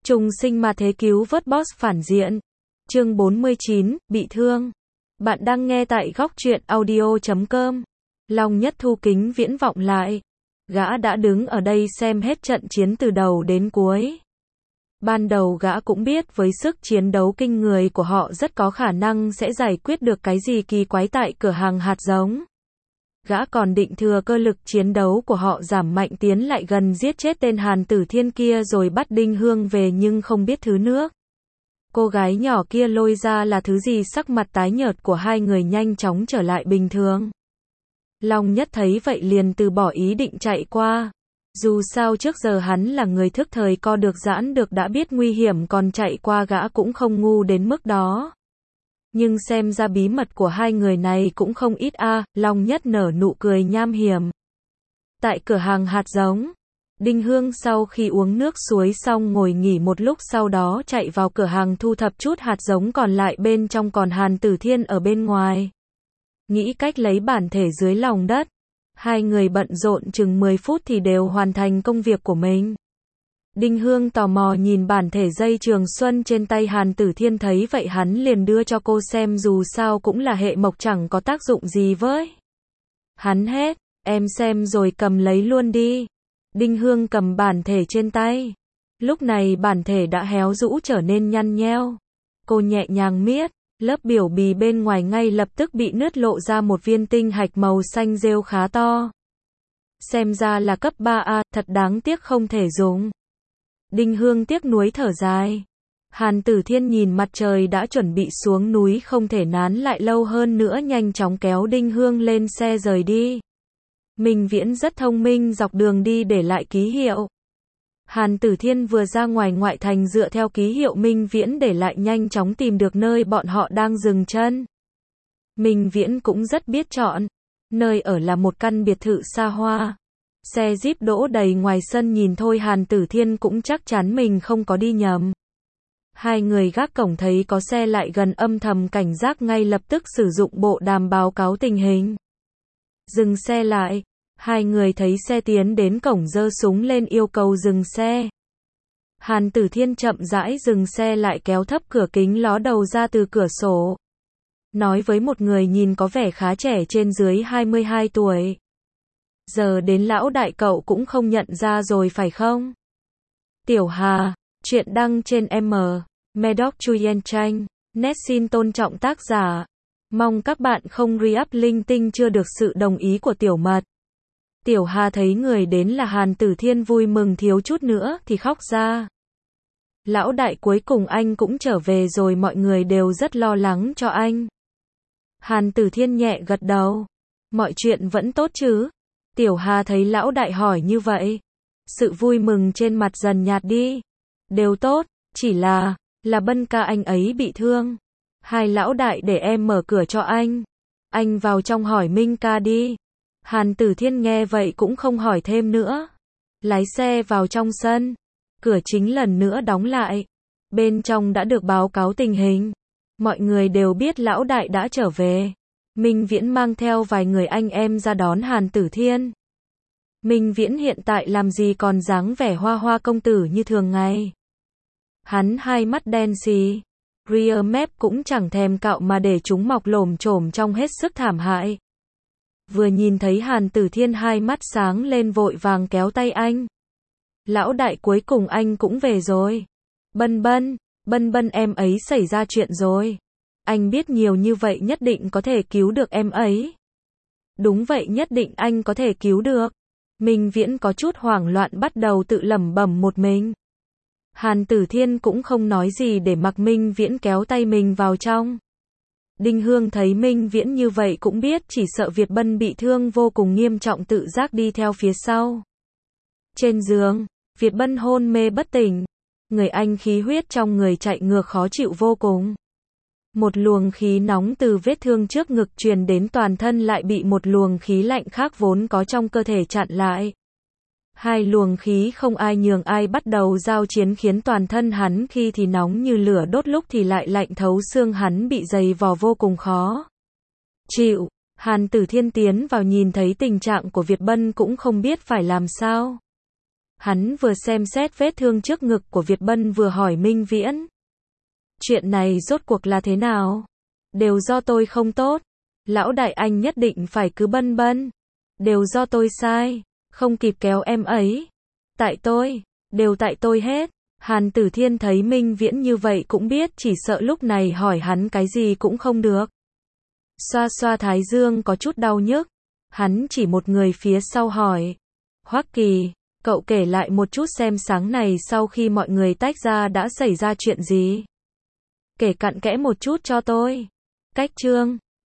Trùng sinh ma thế cứu vớt boss phản diện. Chương 49, bị thương. Bạn đang nghe tại góc truyện audio.com. Long Nhất Thu kính viễn vọng lại. Gã đã đứng ở đây xem hết trận chiến từ đầu đến cuối. Ban đầu gã cũng biết với sức chiến đấu kinh người của họ rất có khả năng sẽ giải quyết được cái gì kỳ quái tại cửa hàng hạt giống. Gã còn định thừa cơ lực chiến đấu của họ giảm mạnh tiến lại gần giết chết tên Hàn Tử Thiên kia rồi bắt Đinh Hương về, nhưng không biết thứ nước cô gái nhỏ kia lôi ra là thứ gì. Sắc mặt tái nhợt của hai người nhanh chóng trở lại bình thường. Long Nhất thấy vậy liền từ bỏ ý định chạy qua. Dù sao trước giờ hắn là người thức thời, co được giãn được, đã biết nguy hiểm còn chạy qua gã cũng không ngu đến mức đó. Nhưng xem ra bí mật của hai người này cũng không ít a. Long Nhất nở nụ cười nham hiểm. Tại cửa hàng hạt giống, Đinh Hương sau khi uống nước suối xong ngồi nghỉ một lúc, sau đó chạy vào cửa hàng thu thập chút hạt giống còn lại bên trong, còn Hàn Tử Thiên ở bên ngoài nghĩ cách lấy bản thể dưới lòng đất. Hai người bận rộn chừng 10 phút thì đều hoàn thành công việc của mình. Đinh Hương tò mò nhìn bản thể dây trường xuân trên tay Hàn Tử Thiên, thấy vậy hắn liền đưa cho cô xem, dù sao cũng là hệ mộc chẳng có tác dụng gì với hắn hết. Em xem rồi cầm lấy luôn đi. Đinh Hương cầm bản thể trên tay. Lúc này bản thể đã héo rũ trở nên nhăn nheo. Cô nhẹ nhàng miết, lớp biểu bì bên ngoài ngay lập tức bị nứt, lộ ra một viên tinh hạch màu xanh rêu khá to. Xem ra là cấp 3A, thật đáng tiếc không thể dùng. Đinh Hương tiếc nuối thở dài. Hàn Tử Thiên nhìn mặt trời đã chuẩn bị xuống núi, không thể nán lại lâu hơn nữa, nhanh chóng kéo Đinh Hương lên xe rời đi. Minh Viễn rất thông minh, dọc đường đi để lại ký hiệu. Hàn Tử Thiên vừa ra ngoài ngoại thành, dựa theo ký hiệu Minh Viễn để lại nhanh chóng tìm được nơi bọn họ đang dừng chân. Minh Viễn cũng rất biết chọn. Nơi ở là một căn biệt thự xa hoa. Xe Jeep đỗ đầy ngoài sân, nhìn thôi Hàn Tử Thiên cũng chắc chắn mình không có đi nhầm. Hai người gác cổng thấy có xe lại gần, âm thầm cảnh giác, ngay lập tức sử dụng bộ đàm báo cáo tình hình. Dừng xe lại. Hai người thấy xe tiến đến cổng giơ súng lên yêu cầu dừng xe. Hàn Tử Thiên chậm rãi dừng xe lại, kéo thấp cửa kính ló đầu ra từ cửa sổ. Nói với một người nhìn có vẻ khá trẻ, trên dưới 22 tuổi. Giờ đến lão đại cậu cũng không nhận ra rồi phải không? Tiểu Hà, chuyện đăng trên Medoc Chuyen Tranh. Net xin tôn trọng tác giả. Mong các bạn không re-up linh tinh chưa được sự đồng ý của Tiểu Mật. Tiểu Hà thấy người đến là Hàn Tử Thiên vui mừng thiếu chút nữa thì khóc ra. Lão đại, cuối cùng anh cũng trở về rồi, mọi người đều rất lo lắng cho anh. Hàn Tử Thiên nhẹ gật đầu. Mọi chuyện vẫn tốt chứ? Tiểu Hà thấy lão đại hỏi như vậy, sự vui mừng trên mặt dần nhạt đi. Đều tốt, chỉ là Bân ca anh ấy bị thương. Hai lão đại để em mở cửa cho anh. Anh vào trong hỏi Minh ca đi. Hàn Tử Thiên nghe vậy cũng không hỏi thêm nữa. Lái xe vào trong sân. Cửa chính lần nữa đóng lại. Bên trong đã được báo cáo tình hình. Mọi người đều biết lão đại đã trở về. Minh Viễn mang theo vài người anh em ra đón Hàn Tử Thiên. Minh Viễn hiện tại làm gì còn dáng vẻ hoa hoa công tử như thường ngày. Hắn hai mắt đen xì. Rear map cũng chẳng thèm cạo mà để chúng mọc lổm chổm trông hết sức thảm hại. Vừa nhìn thấy Hàn Tử Thiên, hai mắt sáng lên, vội vàng kéo tay anh. Lão đại, cuối cùng anh cũng về rồi. Bân bân em ấy xảy ra chuyện rồi. Anh biết nhiều như vậy nhất định có thể cứu được em ấy. Đúng vậy, nhất định anh có thể cứu được. Minh Viễn có chút hoảng loạn, bắt đầu tự lẩm bẩm một mình. Hàn Tử Thiên cũng không nói gì để mặc Minh Viễn kéo tay mình vào trong. Đinh Hương thấy Minh Viễn như vậy cũng biết chỉ sợ Việt Bân bị thương vô cùng nghiêm trọng, tự giác đi theo phía sau. Trên giường, Việt Bân hôn mê bất tỉnh. Người anh khí huyết trong người chạy ngược, khó chịu vô cùng. Một luồng khí nóng từ vết thương trước ngực truyền đến toàn thân, lại bị một luồng khí lạnh khác vốn có trong cơ thể chặn lại. Hai luồng khí không ai nhường ai bắt đầu giao chiến, khiến toàn thân hắn khi thì nóng như lửa đốt, lúc thì lại lạnh thấu xương, hắn bị dày vò vô cùng khó chịu. Hàn Tử Thiên tiến vào nhìn thấy tình trạng của Việt Bân cũng không biết phải làm sao. Hắn vừa xem xét vết thương trước ngực của Việt Bân vừa hỏi Minh Viễn. Chuyện này rốt cuộc là thế nào? Đều do tôi không tốt. Lão đại anh nhất định phải cứ Bân Bân. Đều do tôi sai. Không kịp kéo em ấy. Tại tôi. Đều tại tôi hết. Hàn Tử Thiên thấy Minh Viễn như vậy cũng biết chỉ sợ lúc này hỏi hắn cái gì cũng không được. Xoa xoa thái dương có chút đau nhức. Hắn chỉ một người phía sau hỏi. Hoắc Kỳ, cậu kể lại một chút xem sáng này sau khi mọi người tách ra đã xảy ra chuyện gì. Kể cặn kẽ một chút cho tôi. Cách chương